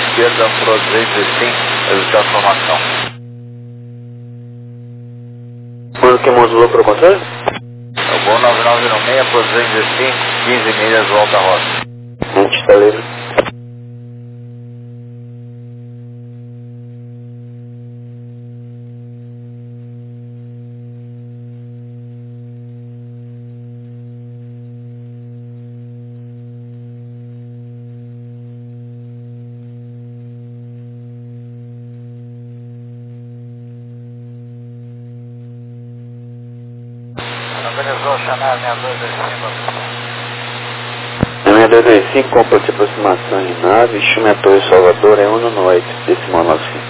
esquerda Pro 205, executar a formação. Foi o que modulou para o controle? É o Gol 9906 Pro 205, 15 milhas, volta a rota. Gente, está livre. Organizou Chanel 6225. 6225, compra de aproximação de nave, Chume Torre Salvador, é 1 noite, decimal 95.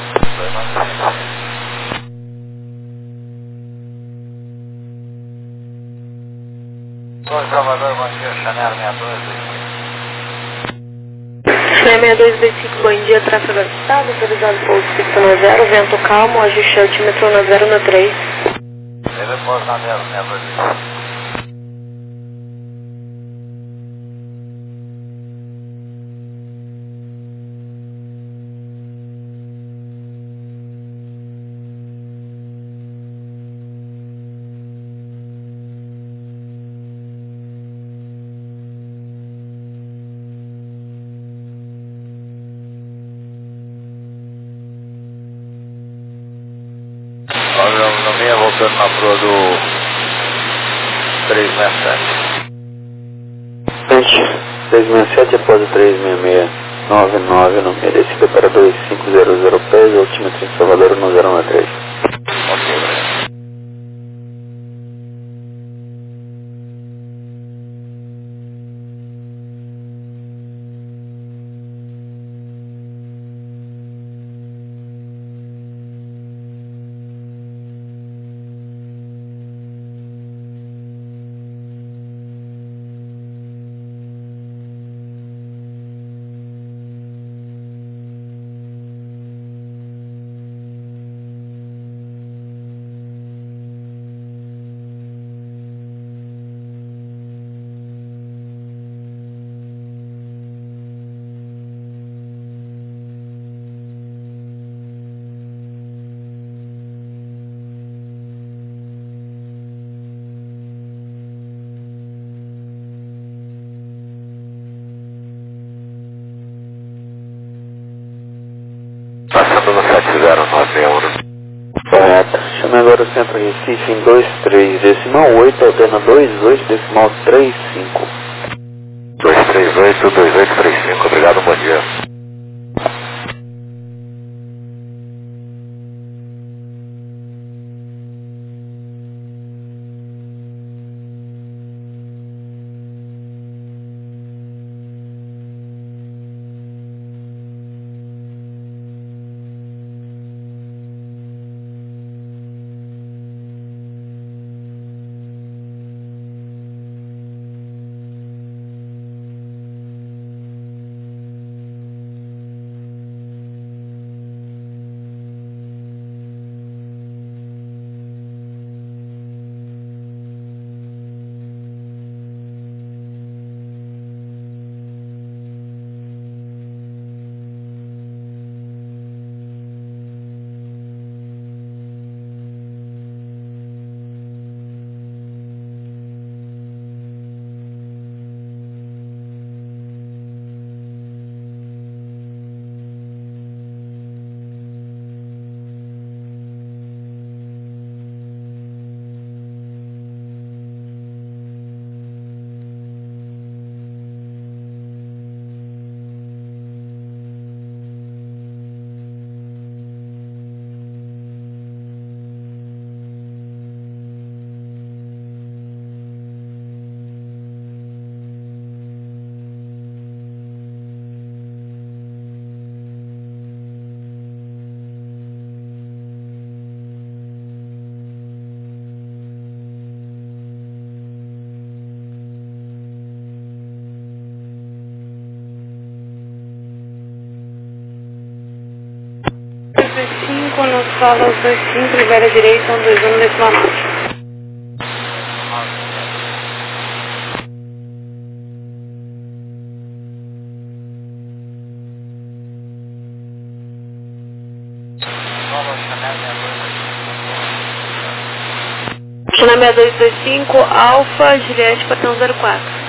Torre Salvador, bom dia, Chanel 6225. Chanel 6225, bom dia, tráfego ajustado, autorizado pouso fixo na 0, vento calmo, ajuste altímetro na 0 na 3. Ele pôs na 6225. Olha, no meio voltando na Pro do 367. Gente, 367 após o 36699 no meio, descida para 2500 pés, altímetro em Salvador no 013. Ok, obrigado. Passando no 70961. Correto. Chame agora o Centro Recife em 23 decimal 8, ordena 28 decimal 35. 238-2835, obrigado, bom dia. Quando fala os 25, libera a direita, 21 decimal 9. China 6225, Alfa, Juliette, Patão 04.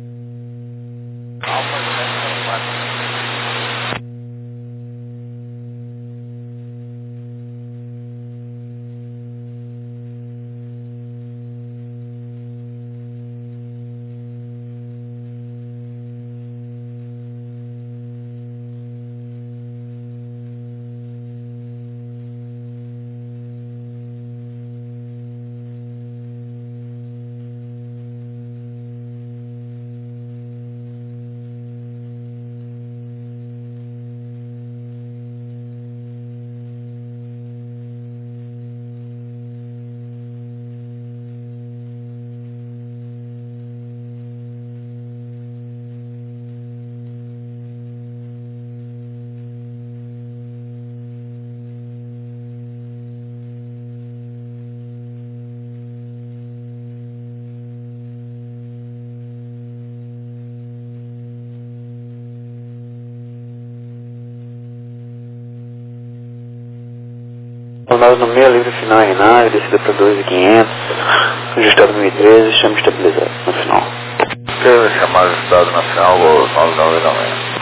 Andado no meio, livre final em nave, descida para 2.500, ajustado 1013, chama estabilizado no final. Teve chamado estado nacional, Gol 9996.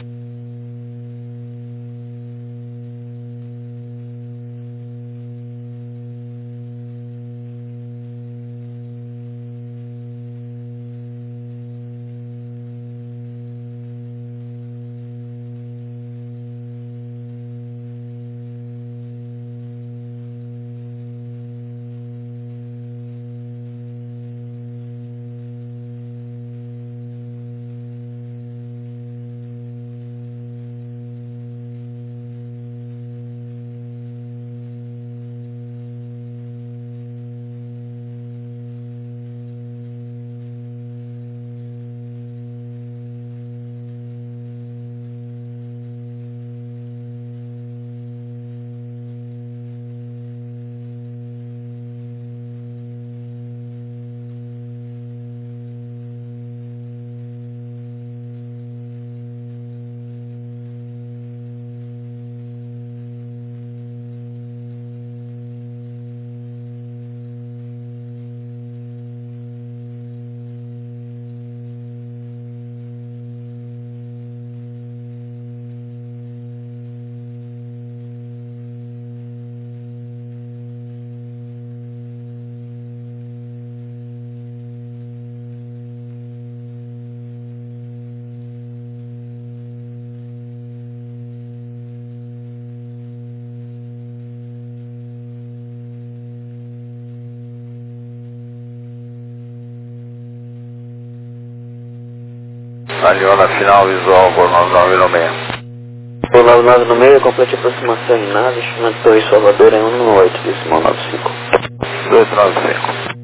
Aliona final visual, Gol 9996. Gol 9996, complete aproximação em nave, estimado Torre Salvador em 118, decimal 95. 295.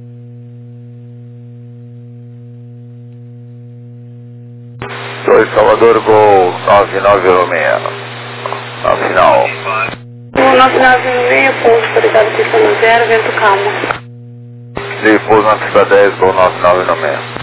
Torre Salvador, Gol 9996. Na final. Gol 9996, pouso autorizado, pista no 0, vento calmo. De pouso na pista 10, Gol 9996.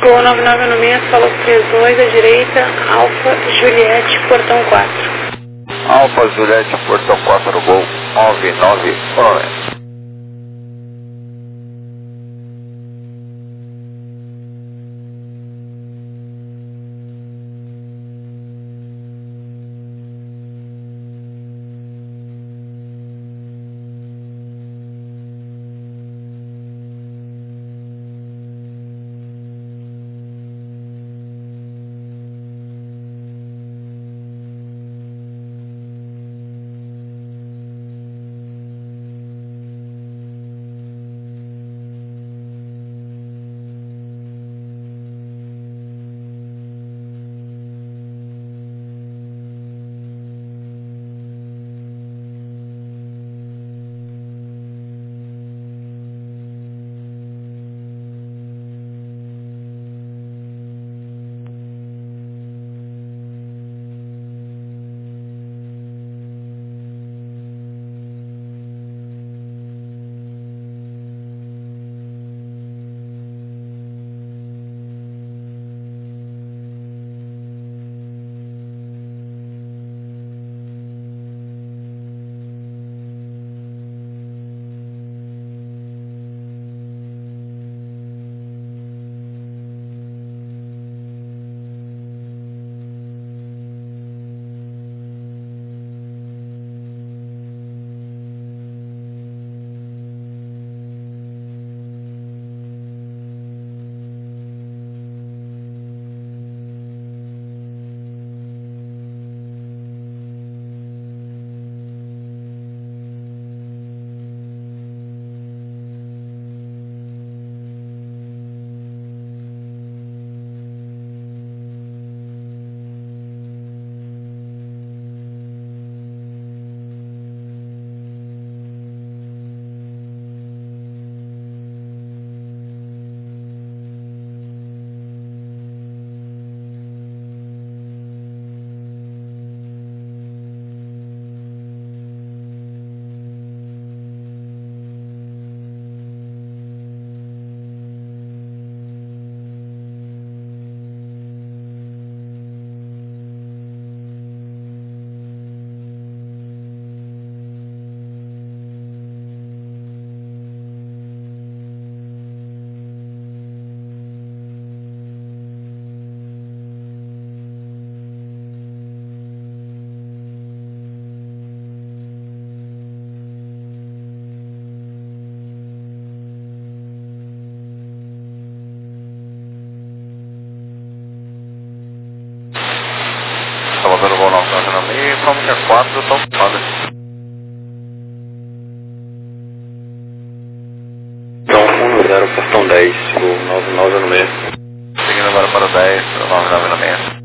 Gol 9996, falou 32, à direita, Alfa Juliette, portão 4. Alfa Juliette, portão 4, Gol 9996. Salvador Gol 9996, Fábrica 4, Top Father. Então, 10, portão 10, Gol 9996. Seguindo agora para o 10, 9996.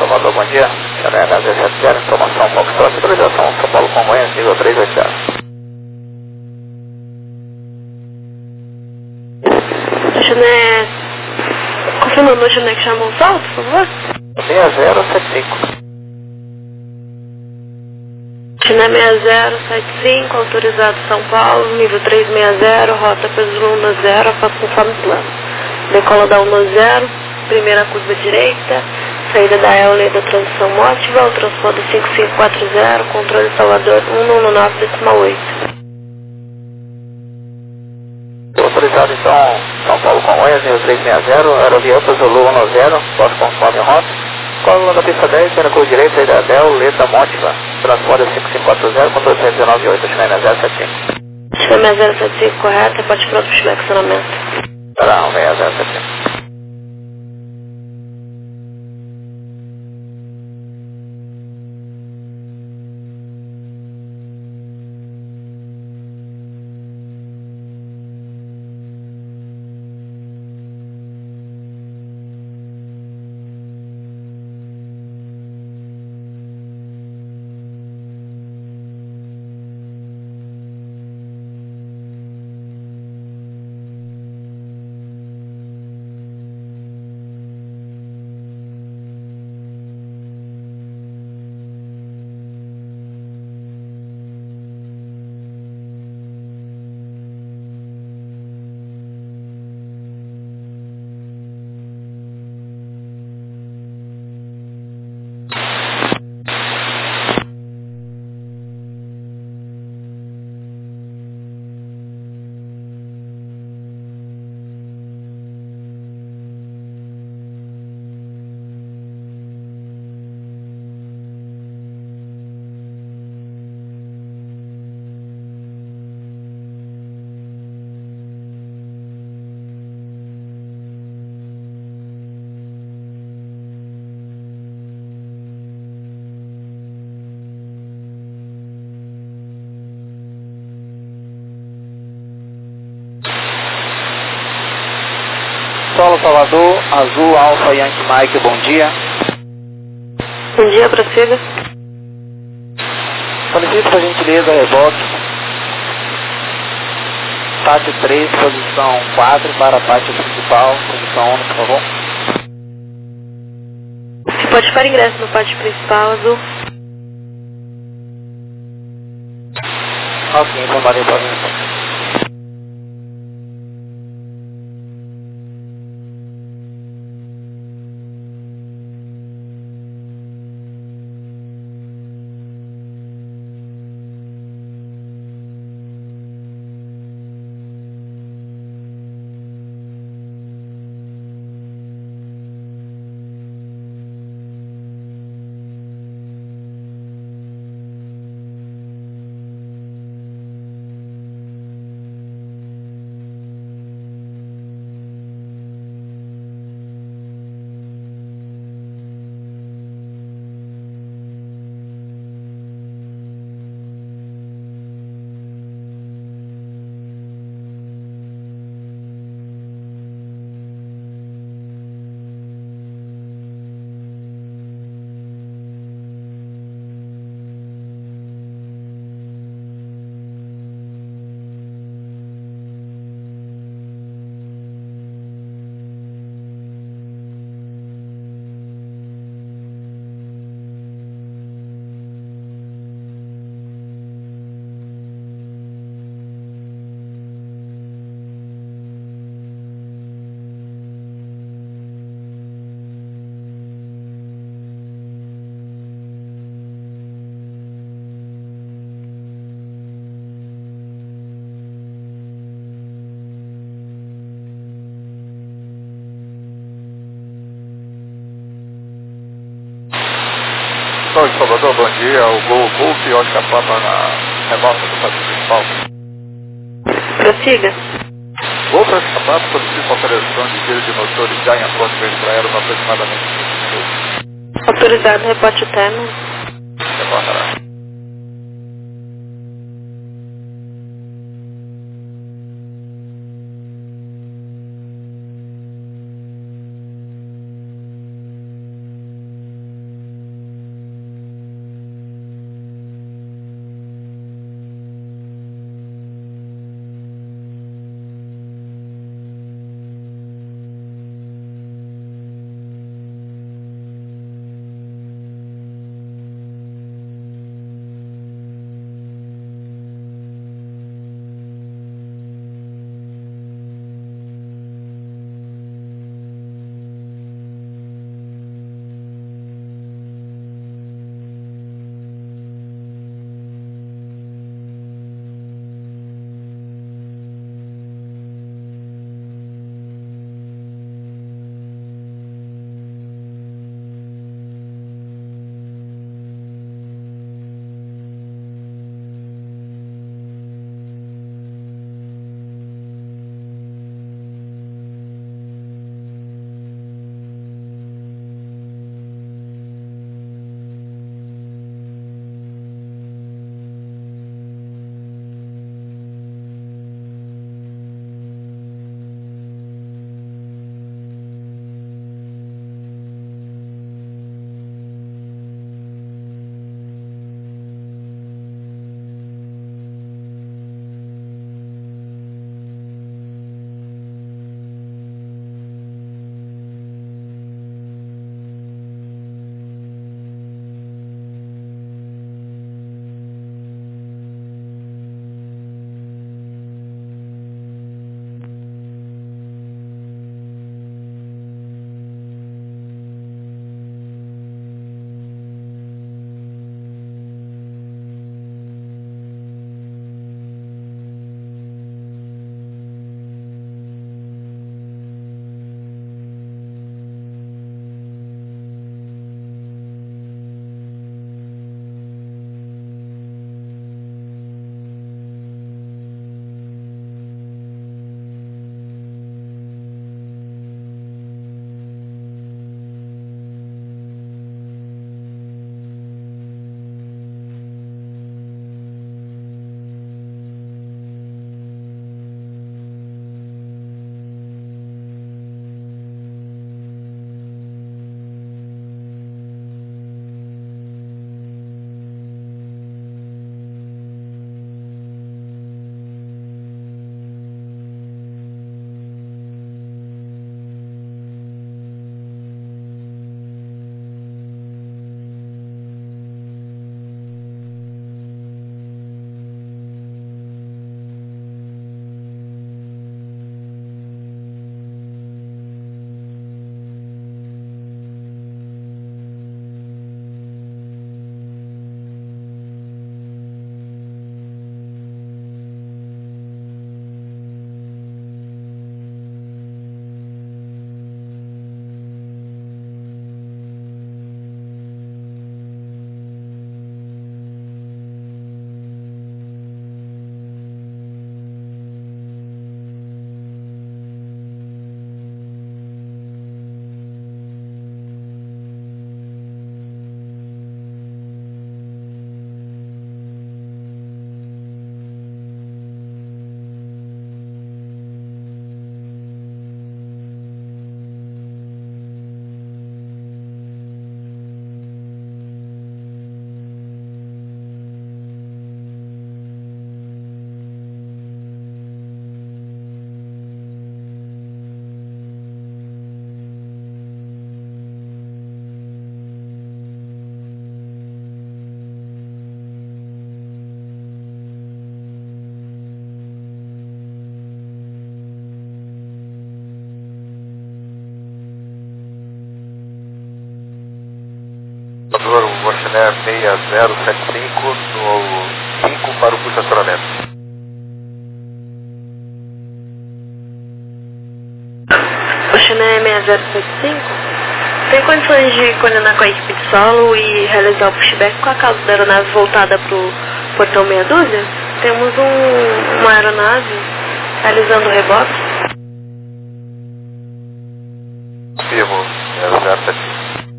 Salvador, bom dia. HZ70, informação Foxtrot, autorização São Paulo Congonhas, nível 380. Chané... Confirmando o Chané que chamou o salto, por favor? 6075. Chané 6075, autorizado São Paulo, nível 360, rota peso 10, faço conforme plano. Decola da 10, primeira curva direita, saída da EOLE da transição móvel, o transporte 5540, controle Salvador 119,8. Autorizado então São Paulo Congonhas, nível 360, aerovia Zulu 10, posto conforme rota. Código da pista 10, pela curva direita, saída da EOLE da Mótiva, transporte 5540, controle 119,8, China 075. China 075 correto, reparte pronto para o flexionamento. Não, 6075. Solo Salvador, Azul, Alfa, Yankee Mike, bom dia. Bom dia, prossiga. Solicito por gentileza reboque. Pátio 3, posição 4 para a pátio principal, posição 1, por favor. Você pode para ingresso no pátio principal, Azul. Ok, então valeu para mim. Sou de Salvador, bom dia. O Gol Golf e Oscar Papa na remota do pátio principal. Prossiga. Gol para Oscar Papa solicita operação de giro de motores já em aporte para aero aproximadamente 5 minutos. Autorizado, reporte o término. Reportará. Oceaner 6075 no 5 para o estacionamento. Oceaner 6075, tem condições de coordenar com a equipe de solo e realizar o pushback com a causa da aeronave voltada para o portão meia dúzia? Temos uma aeronave realizando o reboque. Firmo 0075.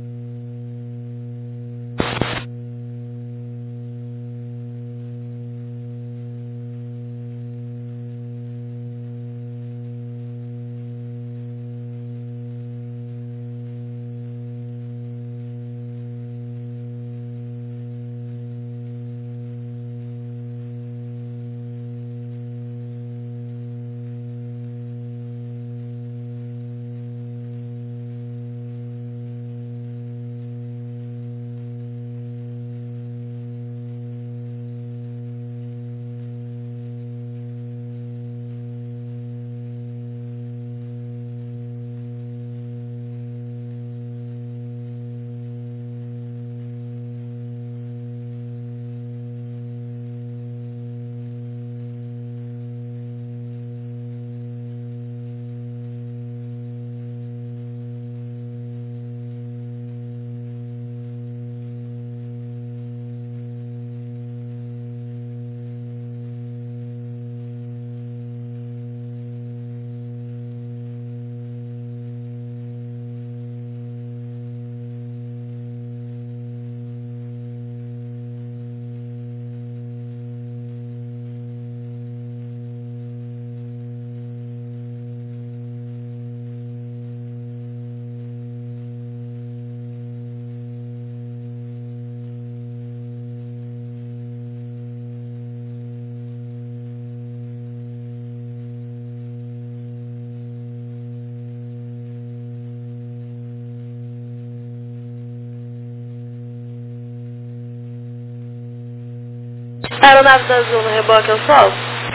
Aeronave da Azul no reboque ao solo.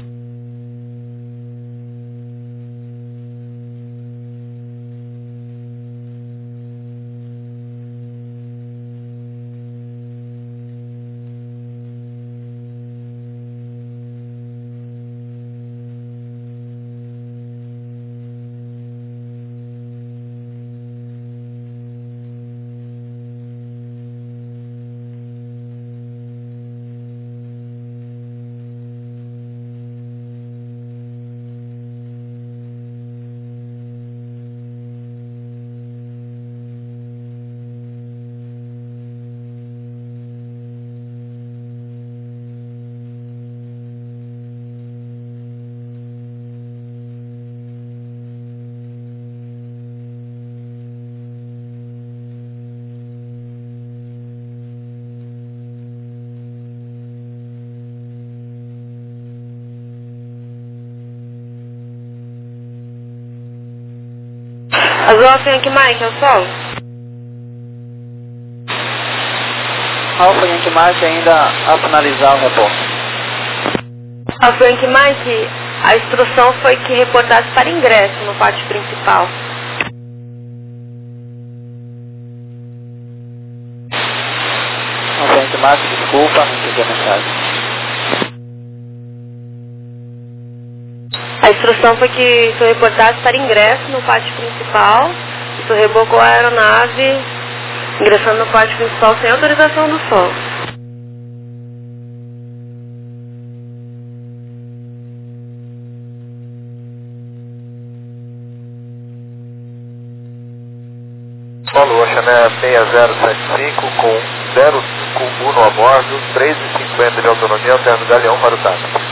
Azul Frank Mike ao solo. Alfa Yankee Mike ainda a finalizar o reporte. A Frank Mike, a instrução foi que reportasse para ingresso no pátio principal. Alfa Yankee Mike, desculpa, não entendi a mensagem. A instrução foi que isso reportasse para ingresso no pátio principal. Isso rebocou a aeronave, ingressando no pátio principal sem autorização do solo. Solo Oceaner 6075 com 051 a bordo, 3,50 de autonomia, alterno galeão para o táxi.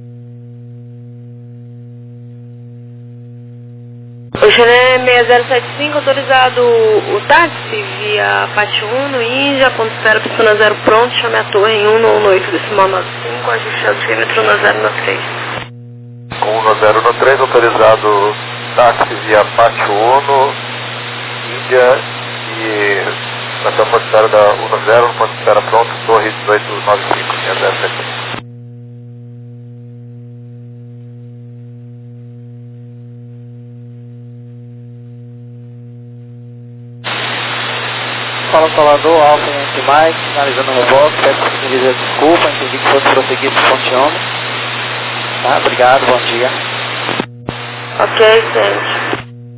Oceaner 6075, autorizado o táxi via Pátio 1 no Índia, ponto espera, pistona 0 pronto, chame a torre em 198 decimal 95, ajuste o decímetro no 093. Com 1093, autorizado táxi via Pátio 1, Índia e na sua ponto espera da 10, no ponto espera pronto, torre 1895, 075. Fala Salvador, Alfa Yankee Yankee Mike, finalizando o reboque, peço que me dizer desculpa, entendi que fosse prosseguir por Pontione. Tá, obrigado, bom dia. Ok, gente.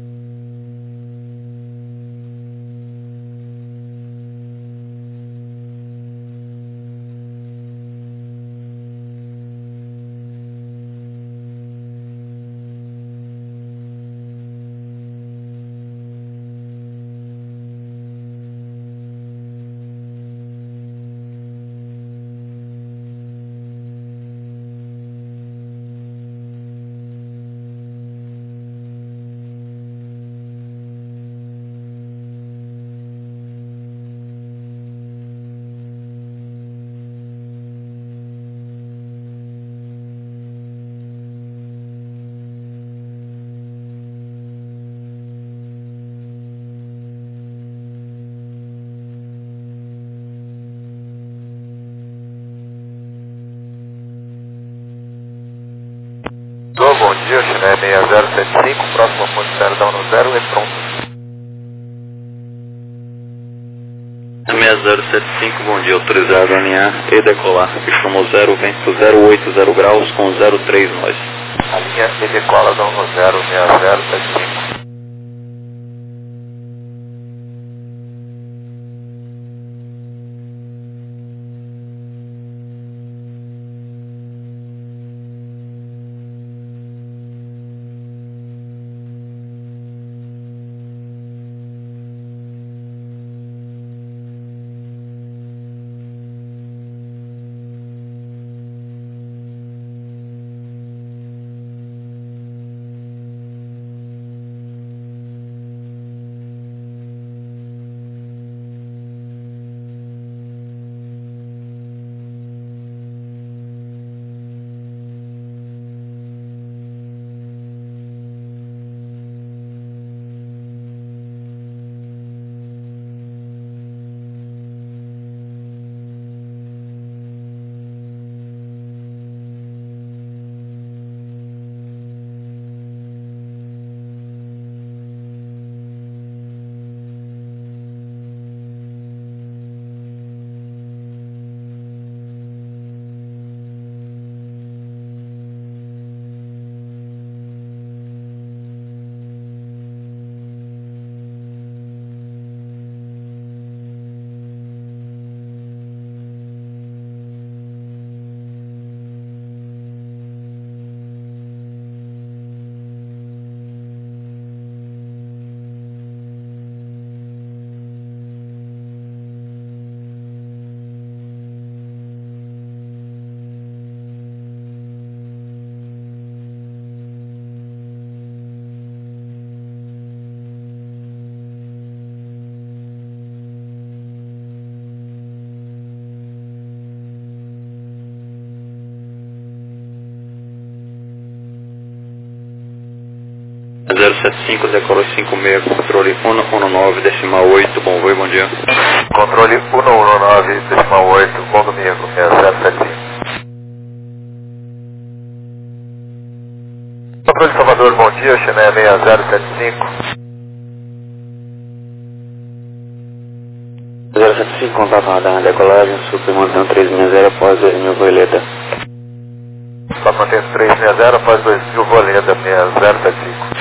Bom dia, China 6075, próximo ponto 0 da 10 e pronto. 6075, bom dia, autorizado a alinhar e decolar. Pichumo 0, vento 080 graus com 03 nós. A linha e decola da 106075. Zero 75, decolou 56, controle 119,8, bom voo, bom dia. Controle 119,8, bom domingo, 6075. Controle Salvador, bom dia, China 6075. 075, contato radar, decolagem, super mantendo 360 após 2000 Voeleta. Só mantendo 360 após 2000 Voeleta, 6075.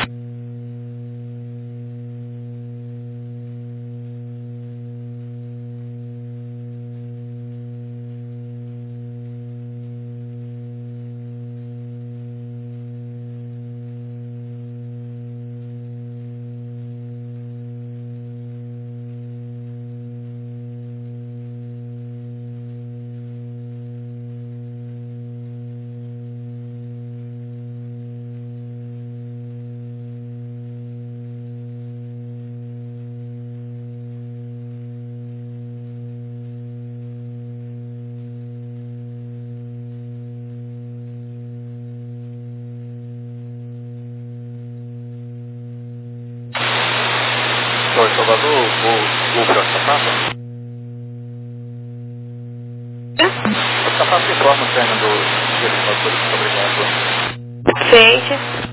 Senhor Salvador, o para Safata? O Safata informa o treino dos fatores, muito obrigado. Frente.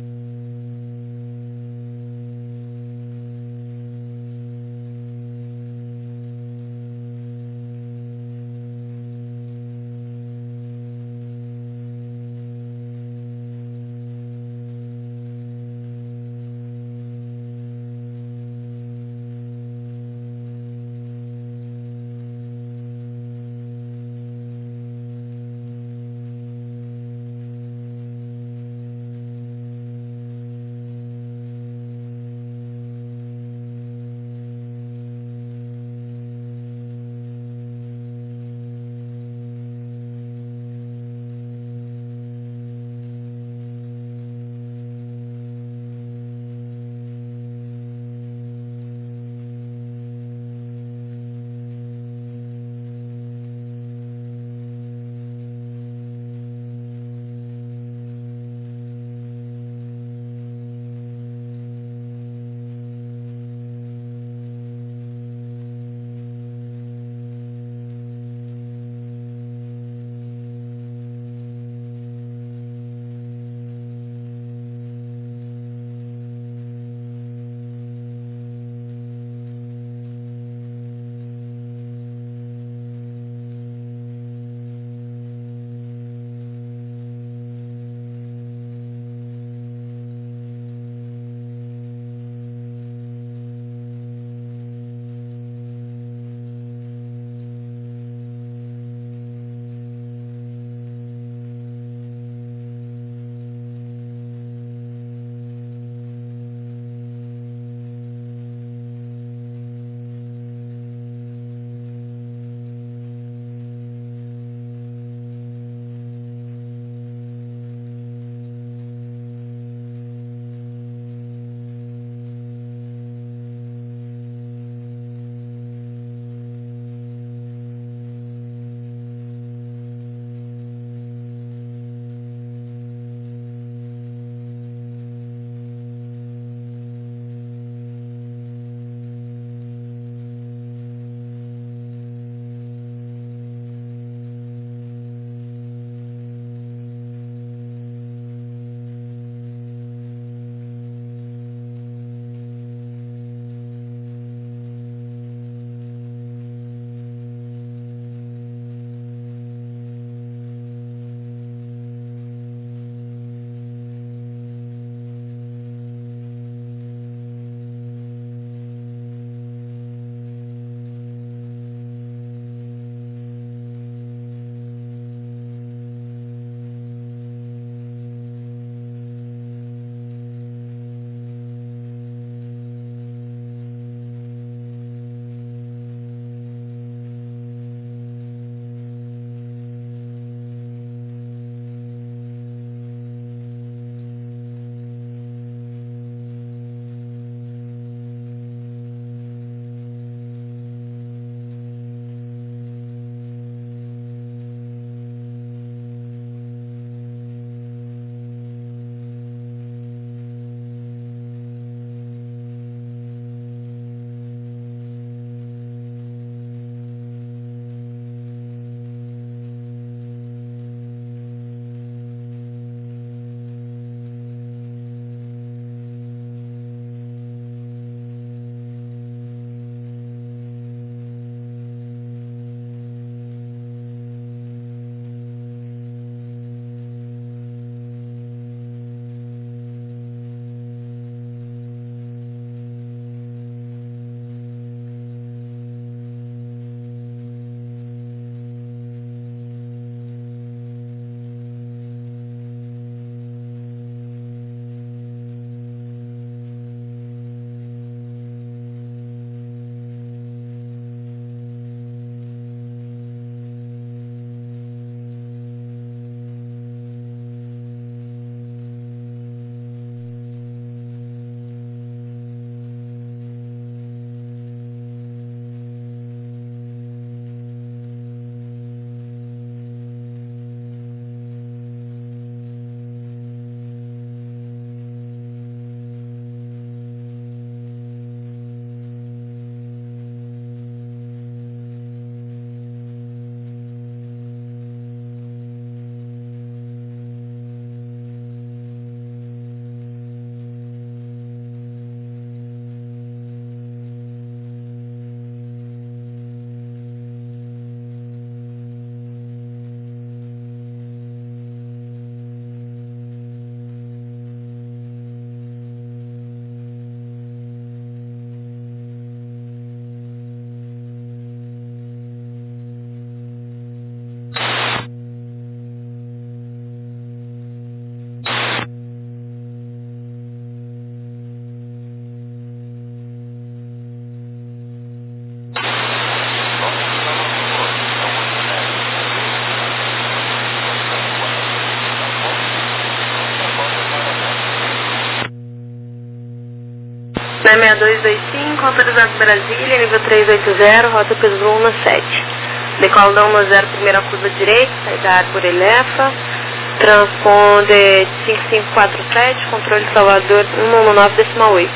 Na 6225, autorizado Brasília, nível 380, rota peso 117. Decola da 110, primeira curva direita, saída Arthur Elefa. Transponder 5547, controle Salvador 119,8.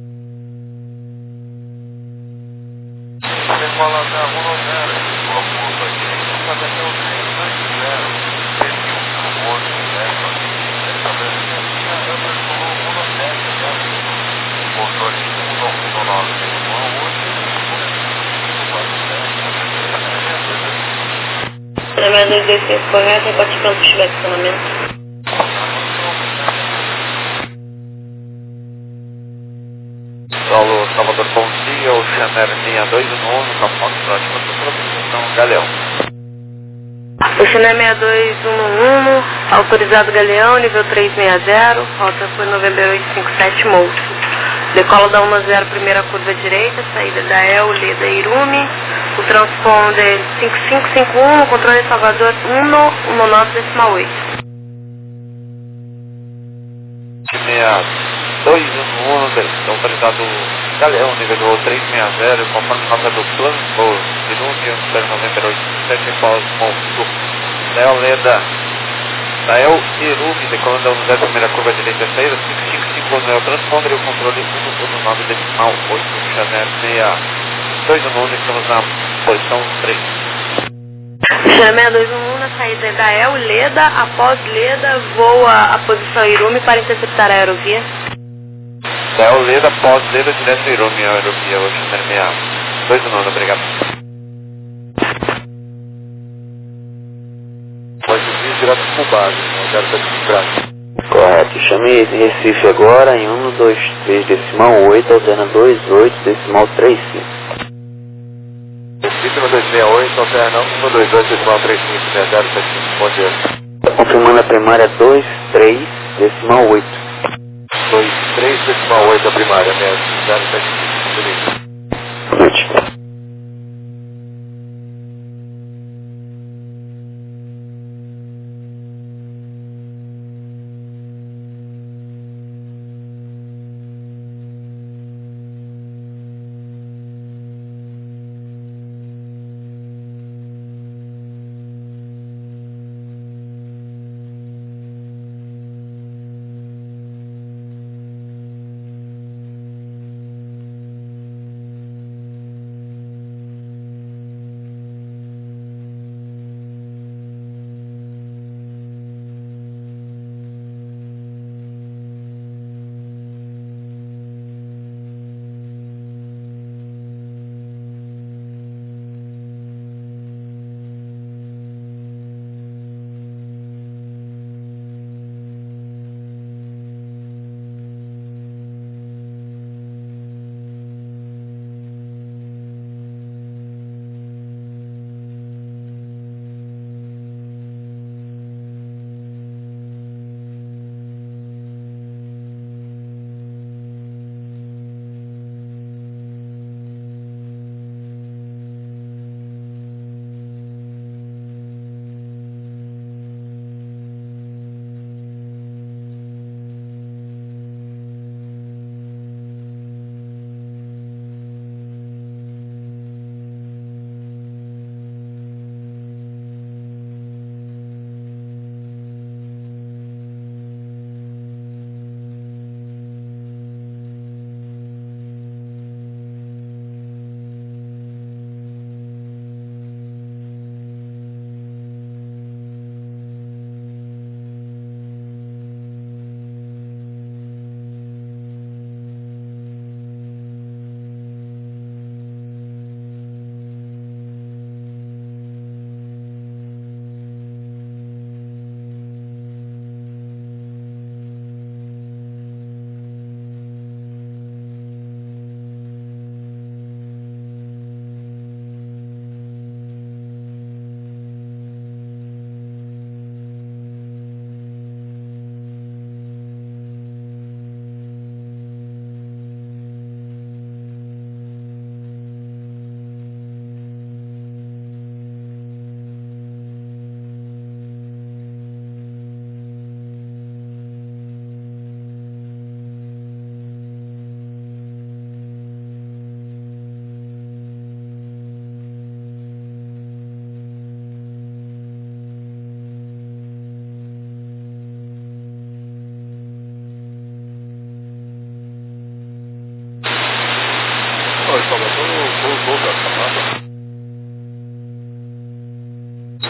Decola da 110, boa curva direita, sabe até o 320, 31, 8, Elefa. Estabelecimento Arthur Sulul 17, controle 119,8. Na 6225, correto, reporte pronto de estacionamento. Solo Salvador, bom dia, o Chanel 6211, Campos próximo da localização Galeão. O Chanel 6211, autorizado Galeão, nível 360, rota por November 857, Moultrie. Decola da 110, primeira curva direita, saída da El, Leda Irume. O transponder 5551, controle Salvador 119,8. 6211, autorizado Galeão, nível 360, conforme nota do plano, Irume, November 857, Paulo Montu. El, Leda, El Irume, decolando da 110, primeira curva direita, saída 5551, o transponder e o controle 119,8, Chanel 6211, estamos na posição 3. Chanel 6211, na saída da El, Leda, após Leda, voa a posição Irume para interceptar a aerovia. Da El, Leda, após Leda, direto Irume, a aerovia, o Chanel 6211, obrigado. Pode vir direto para o base, né? Quero estar desligado. Correto. Chame Recife agora em 123 decimal 8, alterna 28 decimal 35. Recife 1268, alterna 122 decimal 35, 075, bom dia. Confirmando a primária 23 decimal 8. 23 decimal 8 a primária, mesmo, 075, beleza. Boa noite.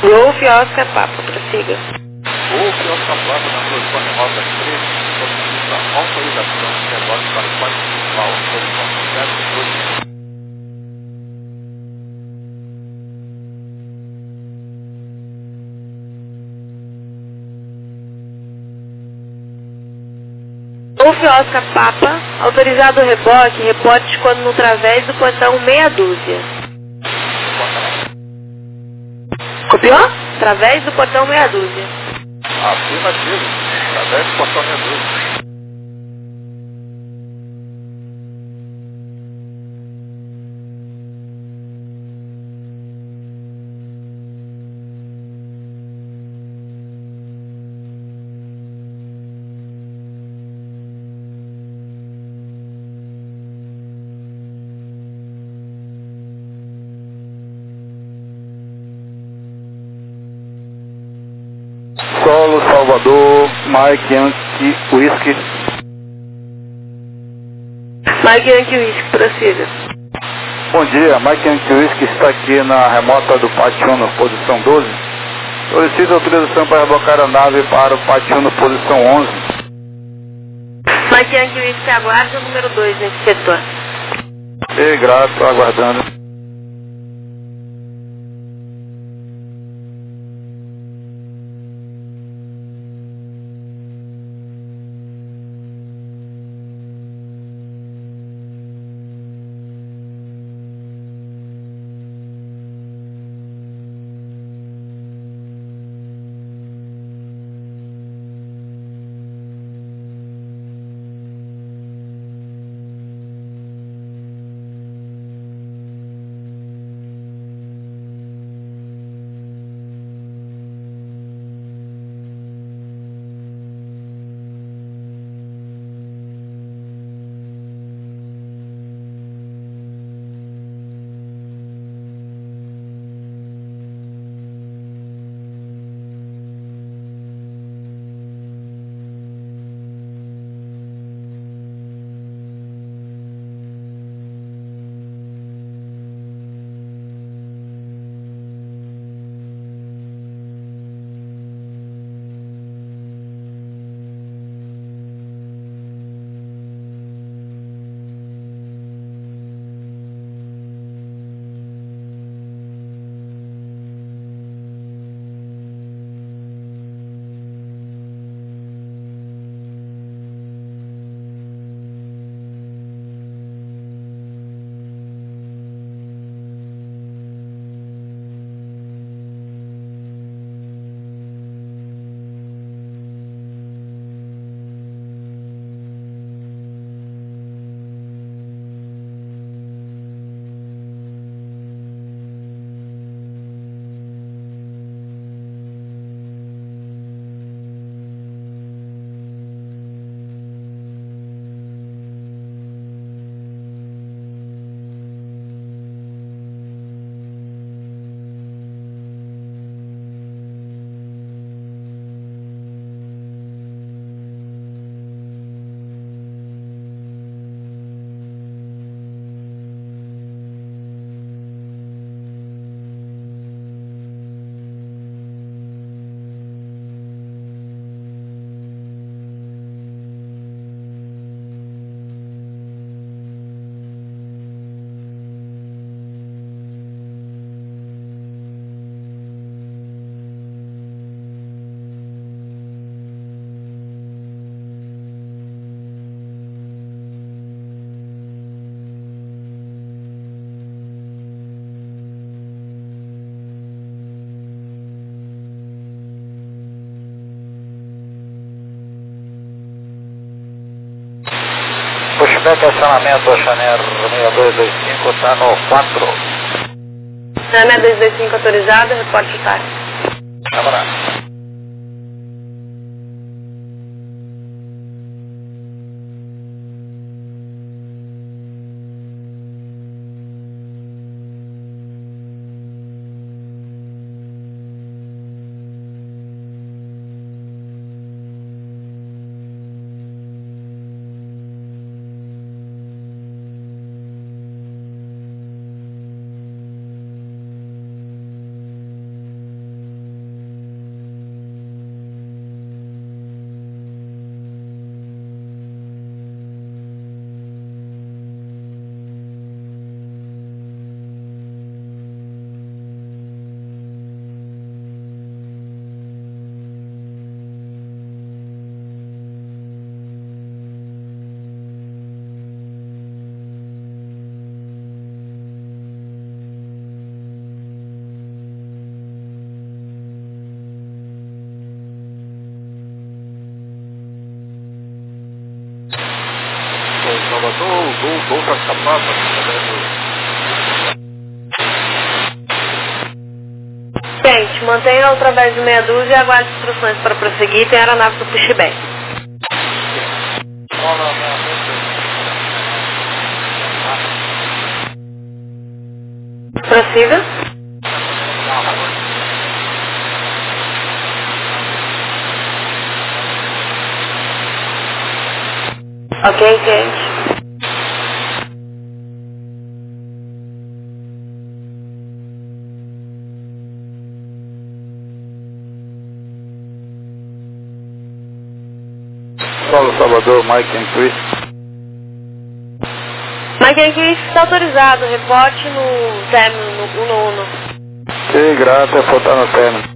Golf Oscar Papa, prossiga. Golf Oscar Papa na posição de rota 3, solicita autorização de rebote para o quarto principal, posição 02. Golf Oscar Papa, autorizado o rebote, reporte quando no través do portão meia dúzia. Copiou? Través do portão meia dúzia. Afirmativo, através do portão meia dúzia. Solo Salvador, Mike Yankee Whisky. Mike Yankee Whisky, prossiga. Bom dia, Mike Yankee Whisky está aqui na remota do Pátio 1, posição 12. Solicito autorização para rebocar a nave para o Pátio 1, posição 11. Mike Yankee Whisky aguarda o número 2 nesse setor. E grato, aguardando. Pushback acionamento, Chanel 6225, está no 4. Chanel 6225 autorizado, reporte o TAC. Câmara. Delta Papa, Gente, mantenha através do meia dúzia e aguarde instruções para prosseguir. Tem aeronave do pushback. Prossiga. Ok, gente. Solo Salvador, Mike and Chris. Mike and Chris está autorizado. Reporte no término, no 1. Sim, graças, por estar no término.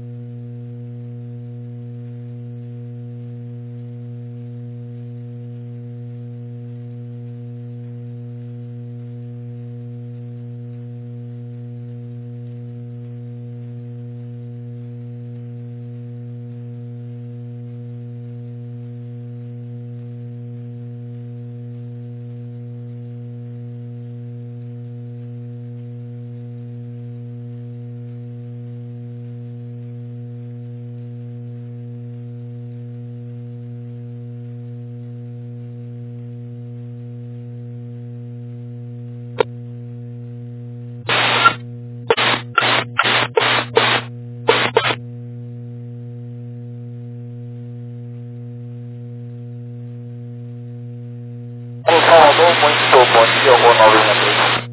Salvador, muito bom dia, Rua 963.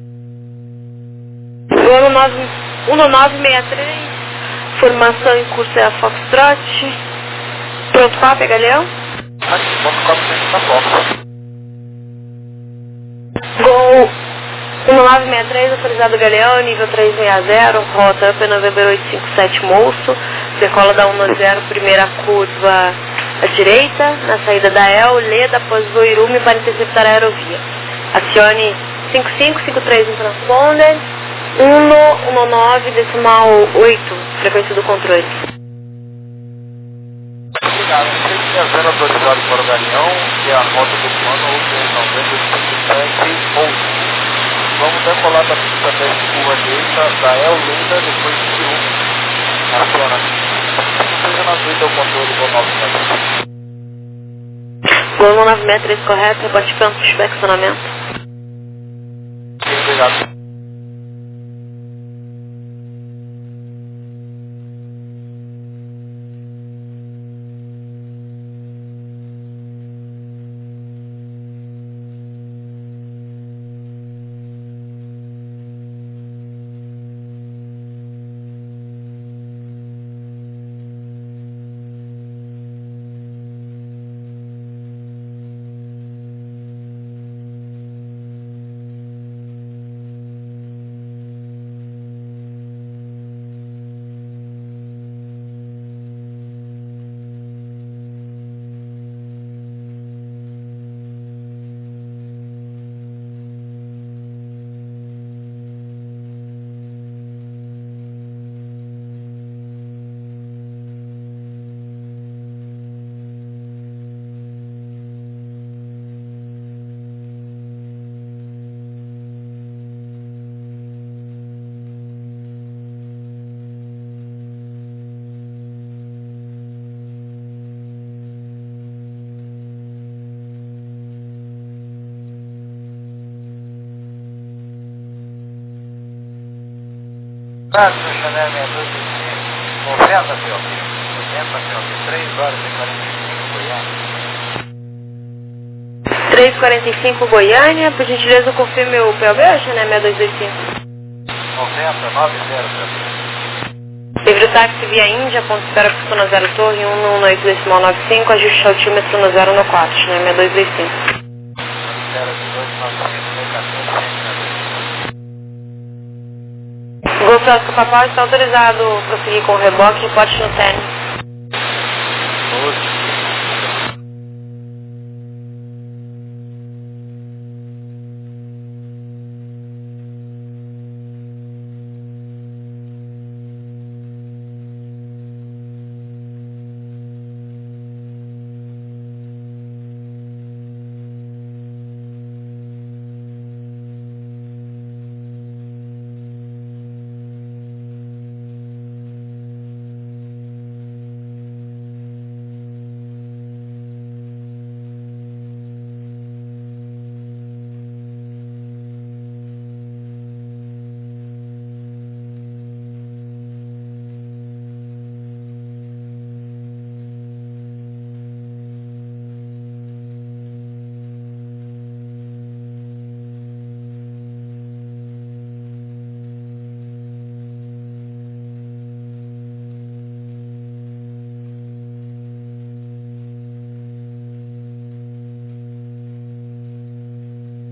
Voo 1963. Formação em curso é a Foxtrot. Pronto para pegar Leão? Aqui, ponto 400 na porta. Gol 1963, autorizado Galeão, nível 360, rota Up November 857 Moço, decola da 10, primeira curva à direita, na saída da El, Leda, após Voirume para interceptar a aerovia. Acione 5553 no transponder, 119,8, frequência do controle. Obrigado, 660 autorizado para o Galeão e a rota do plano 897 Moço. Vamos decolar da pista 10 curva direita da El, Leda, depois de Voirume. Aciona. Seja na vida o controle do 963. Gol 963 correto, rebote pronto, pushback, acionamento. Sim, obrigado. Prazo do Chanel 90, senhor. 90, senhor. 3 horas e 45 Goiânia. 345 Goiânia, por gentileza confirme o PLB, Chanel 6225. 90, 90, senhor. Livre o táxi via Índia, ponto de espera por zona 0 torre, 118,95, ajuste altímetro no 0 no 4, Chanel 6225. 018, Gol Celso Papal está autorizado a prosseguir com o reboque, reporte no término.